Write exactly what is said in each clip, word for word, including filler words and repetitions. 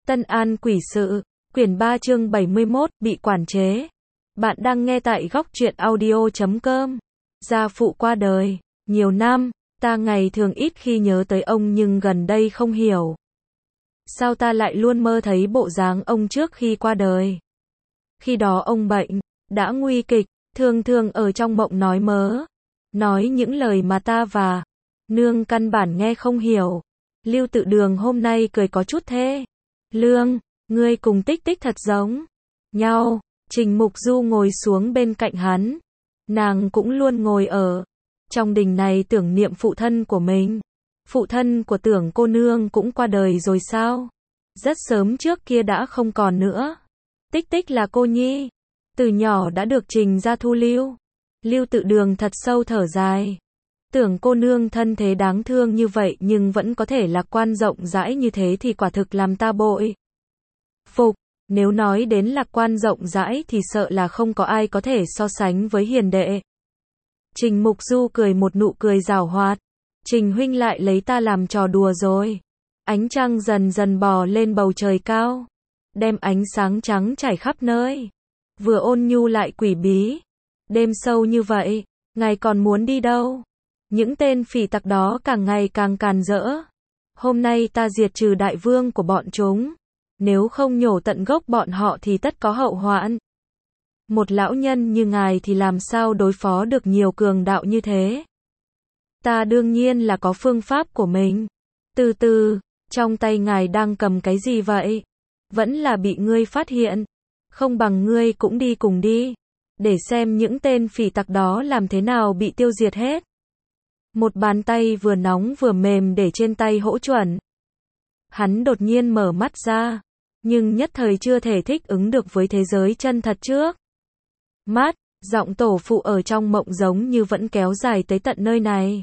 Tân An quỷ sự, quyển ba chương bảy mươi mốt, bị quản chế. Bạn đang nghe tại góc truyện audio chấm com. Gia phụ qua đời, nhiều năm, ta ngày thường ít khi nhớ tới ông nhưng gần đây không hiểu. Sao ta lại luôn mơ thấy bộ dáng ông trước khi qua đời. Khi đó ông bệnh, đã nguy kịch, thường thường ở trong mộng nói mớ. Nói những lời mà ta và nương căn bản nghe không hiểu. Lưu Tự Đường hôm nay cười có chút thê. Lương, ngươi cùng Tích Tích thật giống nhau. Trình Mục Du ngồi xuống bên cạnh hắn. Nàng cũng luôn ngồi ở trong đình này tưởng niệm phụ thân của mình. Phụ thân của Tưởng cô nương cũng qua đời rồi sao? Rất sớm trước kia đã không còn nữa. Tích Tích là cô nhi, từ nhỏ đã được Trình gia thu lưu. Lưu Tự Đường thật sâu thở dài. Tưởng cô nương thân thế đáng thương như vậy nhưng vẫn có thể lạc quan rộng rãi như thế thì quả thực làm ta bội phục. Nếu nói đến lạc quan rộng rãi thì sợ là không có ai có thể so sánh với hiền đệ. Trình Mục Du cười một nụ cười giảo hoạt. Trình huynh lại lấy ta làm trò đùa rồi. Ánh trăng dần dần bò lên bầu trời cao, đem ánh sáng trắng trải khắp nơi. Vừa ôn nhu lại quỷ bí. Đêm sâu như vậy, ngài còn muốn đi đâu? Những tên phỉ tặc đó càng ngày càng càn rỡ. Hôm nay ta diệt trừ đại vương của bọn chúng. Nếu không nhổ tận gốc bọn họ thì tất có hậu hoạn. Một lão nhân như ngài thì làm sao đối phó được nhiều cường đạo như thế? Ta đương nhiên là có phương pháp của mình. Từ từ, trong tay ngài đang cầm cái gì vậy? Vẫn là bị ngươi phát hiện. Không bằng ngươi cũng đi cùng đi. Để xem những tên phỉ tặc đó làm thế nào bị tiêu diệt hết. Một bàn tay vừa nóng vừa mềm để trên tay Hỗ Chuẩn. Hắn đột nhiên mở mắt ra, nhưng nhất thời chưa thể thích ứng được với thế giới chân thật trước mắt. Giọng tổ phụ ở trong mộng giống như vẫn kéo dài tới tận nơi này,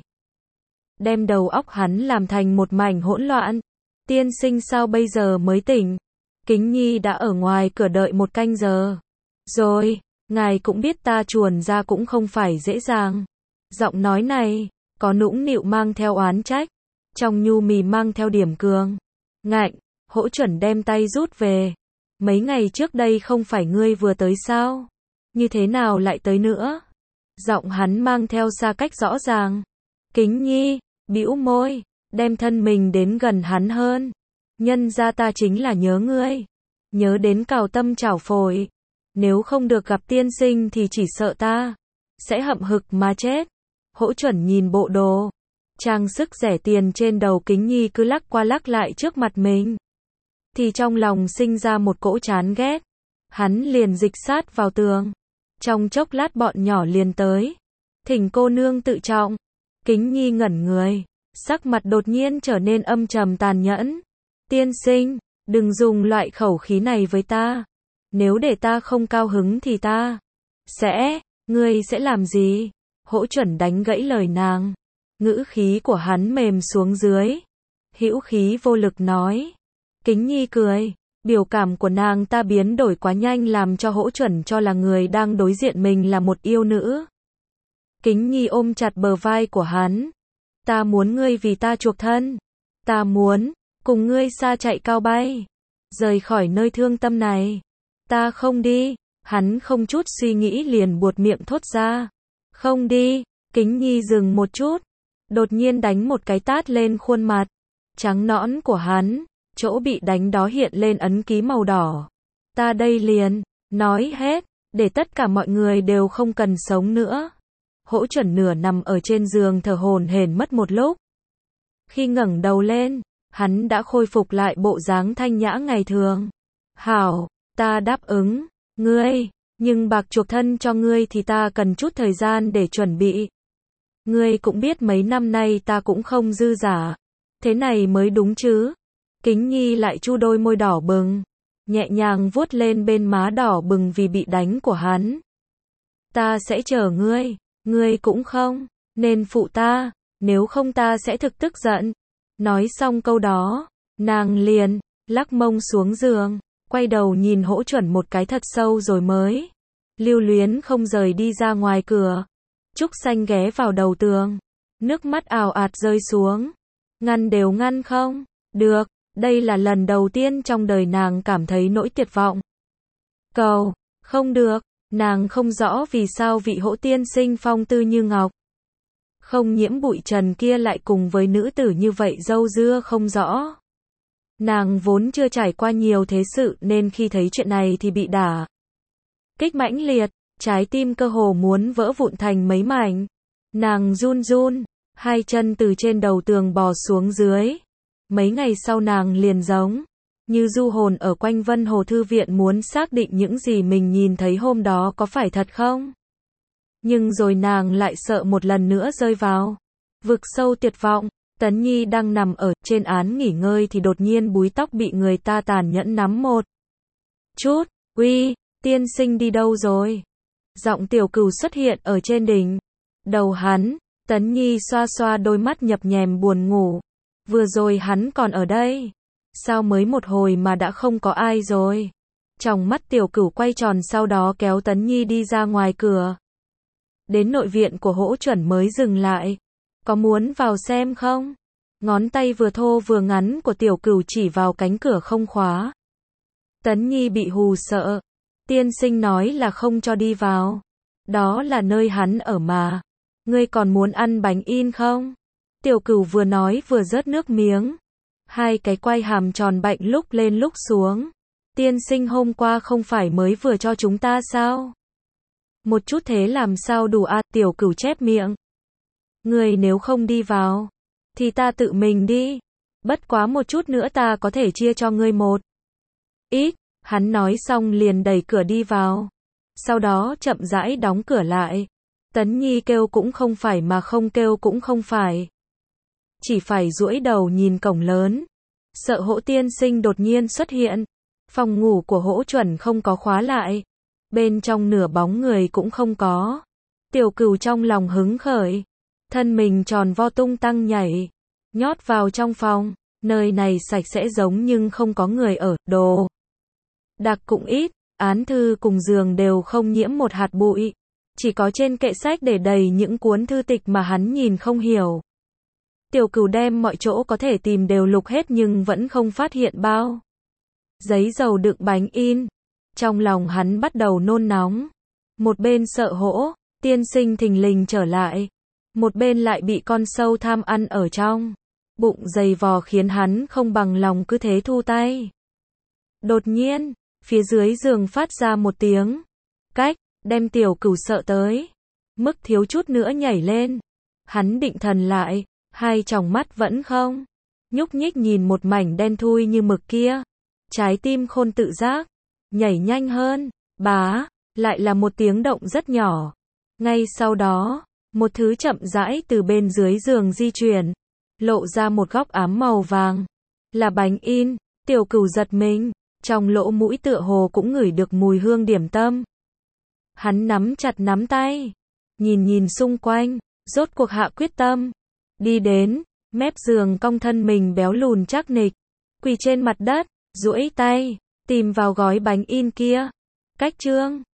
đem đầu óc hắn làm thành một mảnh hỗn loạn. Tiên sinh sao bây giờ mới tỉnh? Kính Nhi đã ở ngoài cửa đợi một canh giờ rồi. Ngài cũng biết ta chuồn ra cũng không phải dễ dàng. Giọng nói này có nũng nịu mang theo oán trách, trong nhu mì mang theo điểm cường ngạnh. Hỗ Chuẩn đem tay rút về. Mấy ngày trước đây không phải ngươi vừa tới sao? Như thế nào lại tới nữa? Giọng hắn mang theo xa cách rõ ràng. Kính Nhi bĩu môi, đem thân mình đến gần hắn hơn. Nhân ra ta chính là nhớ ngươi, nhớ đến cào tâm chảo phổi. Nếu không được gặp tiên sinh thì chỉ sợ ta sẽ hậm hực mà chết. Hỗ Chuẩn nhìn bộ đồ trang sức rẻ tiền trên đầu Kính Nhi cứ lắc qua lắc lại trước mặt mình, thì trong lòng sinh ra một cỗ chán ghét. Hắn liền dịch sát vào tường. Trong chốc lát bọn nhỏ liền tới. Thỉnh cô nương tự trọng. Kính Nhi ngẩn người, sắc mặt đột nhiên trở nên âm trầm tàn nhẫn. Tiên sinh, đừng dùng loại khẩu khí này với ta. Nếu để ta không cao hứng thì ta sẽ, ngươi sẽ làm gì? Hỗ Chuẩn đánh gãy lời nàng. Ngữ khí của hắn mềm xuống dưới, hữu khí vô lực nói. Kính Nhi cười, biểu cảm của nàng ta biến đổi quá nhanh làm cho Hỗ Chuẩn cho là người đang đối diện mình là một yêu nữ. Kính Nhi ôm chặt bờ vai của hắn. Ta muốn ngươi vì ta chuộc thân. Ta muốn cùng ngươi xa chạy cao bay, rời khỏi nơi thương tâm này. Ta không đi. Hắn không chút suy nghĩ liền buột miệng thốt ra. Không đi. Kính Nhi dừng một chút, đột nhiên đánh một cái tát lên khuôn mặt trắng nõn của hắn. Chỗ bị đánh đó hiện lên ấn ký màu đỏ. Ta đây liền nói hết, để tất cả mọi người đều không cần sống nữa. Hỗ Chuẩn nửa nằm ở trên giường thở hổn hển mất một lúc. Khi ngẩng đầu lên, hắn đã khôi phục lại bộ dáng thanh nhã ngày thường. Hảo, ta đáp ứng ngươi, nhưng bạc chuộc thân cho ngươi thì ta cần chút thời gian để chuẩn bị. Ngươi cũng biết mấy năm nay ta cũng không dư giả. Thế này mới đúng chứ? Kính Nhi lại chu đôi môi đỏ bừng, nhẹ nhàng vuốt lên bên má đỏ bừng vì bị đánh của hắn. Ta sẽ chờ ngươi, ngươi cũng không nên phụ ta, nếu không ta sẽ thực tức giận. Nói xong câu đó, nàng liền lắc mông xuống giường, quay đầu nhìn Hỗ Chuẩn một cái thật sâu rồi mới lưu luyến không rời đi ra ngoài cửa. Trúc Xanh ghé vào đầu tường, nước mắt ào ạt rơi xuống. Ngăn đều ngăn không được. Đây là lần đầu tiên trong đời nàng cảm thấy nỗi tuyệt vọng. Cầu, không được, nàng không rõ vì sao vị hỗ tiên sinh phong tư như ngọc, không nhiễm bụi trần kia lại cùng với nữ tử như vậy dâu dưa không rõ. Nàng vốn chưa trải qua nhiều thế sự nên khi thấy chuyện này thì bị đả kích mãnh liệt, trái tim cơ hồ muốn vỡ vụn thành mấy mảnh. Nàng run run, hai chân từ trên đầu tường bò xuống dưới. Mấy ngày sau nàng liền giống như du hồn ở quanh Vân Hồ Thư Viện muốn xác định những gì mình nhìn thấy hôm đó có phải thật không. Nhưng rồi nàng lại sợ một lần nữa rơi vào vực sâu tuyệt vọng. Tấn Nhi đang nằm ở trên án nghỉ ngơi thì đột nhiên búi tóc bị người ta tàn nhẫn nắm một chút. Uy, tiên sinh đi đâu rồi? Giọng Tiểu Cửu xuất hiện ở trên đỉnh đầu hắn. Tấn Nhi xoa xoa đôi mắt nhập nhèm buồn ngủ. Vừa rồi hắn còn ở đây. Sao mới một hồi mà đã không có ai rồi? Trong mắt Tiểu Cửu quay tròn, sau đó kéo Tấn Nhi đi ra ngoài cửa. Đến nội viện của Hỗ Chuẩn mới dừng lại. Có muốn vào xem không? Ngón tay vừa thô vừa ngắn của Tiểu Cửu chỉ vào cánh cửa không khóa. Tấn Nhi bị hù sợ. Tiên sinh nói là không cho đi vào. Đó là nơi hắn ở mà. Ngươi còn muốn ăn bánh in không? Tiểu Cửu vừa nói vừa rớt nước miếng. Hai cái quai hàm tròn bạnh lúc lên lúc xuống. Tiên sinh hôm qua không phải mới vừa cho chúng ta sao? Một chút thế làm sao đủ à? Tiểu Cửu chép miệng. Ngươi nếu không đi vào, thì ta tự mình đi. Bất quá một chút nữa ta có thể chia cho ngươi một ít. Hắn nói xong liền đẩy cửa đi vào. Sau đó chậm rãi đóng cửa lại. Tấn Nhi kêu cũng không phải mà không kêu cũng không phải. Chỉ phải duỗi đầu nhìn cổng lớn. Sợ Hỗ tiên sinh đột nhiên xuất hiện. Phòng ngủ của Hỗ Chuẩn không có khóa lại. Bên trong nửa bóng người cũng không có. Tiểu Cửu trong lòng hứng khởi. Thân mình tròn vo tung tăng nhảy. Nhót vào trong phòng. Nơi này sạch sẽ giống nhưng không có người ở. Đồ đạc cũng ít. Án thư cùng giường đều không nhiễm một hạt bụi. Chỉ có trên kệ sách để đầy những cuốn thư tịch mà hắn nhìn không hiểu. Tiểu Cửu đem mọi chỗ có thể tìm đều lục hết nhưng vẫn không phát hiện bao giấy dầu đựng bánh in. Trong lòng hắn bắt đầu nôn nóng. Một bên sợ Hỗ tiên sinh thình lình trở lại. Một bên lại bị con sâu tham ăn ở trong bụng dày vò khiến hắn không bằng lòng cứ thế thu tay. Đột nhiên, phía dưới giường phát ra một tiếng cách, đem Tiểu Cửu sợ tới mức thiếu chút nữa nhảy lên. Hắn định thần lại, hai tròng mắt vẫn không nhúc nhích nhìn một mảnh đen thui như mực kia. Trái tim khôn tự giác nhảy nhanh hơn. Bá, lại là một tiếng động rất nhỏ. Ngay sau đó, một thứ chậm rãi từ bên dưới giường di chuyển, lộ ra một góc ám màu vàng. Là bánh in. Tiểu Cửu giật mình, trong lỗ mũi tựa hồ cũng ngửi được mùi hương điểm tâm. Hắn nắm chặt nắm tay, nhìn nhìn xung quanh, rốt cuộc hạ quyết tâm. Đi đến mép giường, cong thân mình béo lùn chắc nịch, quỳ trên mặt đất, duỗi tay tìm vào gói bánh in kia. Cách chương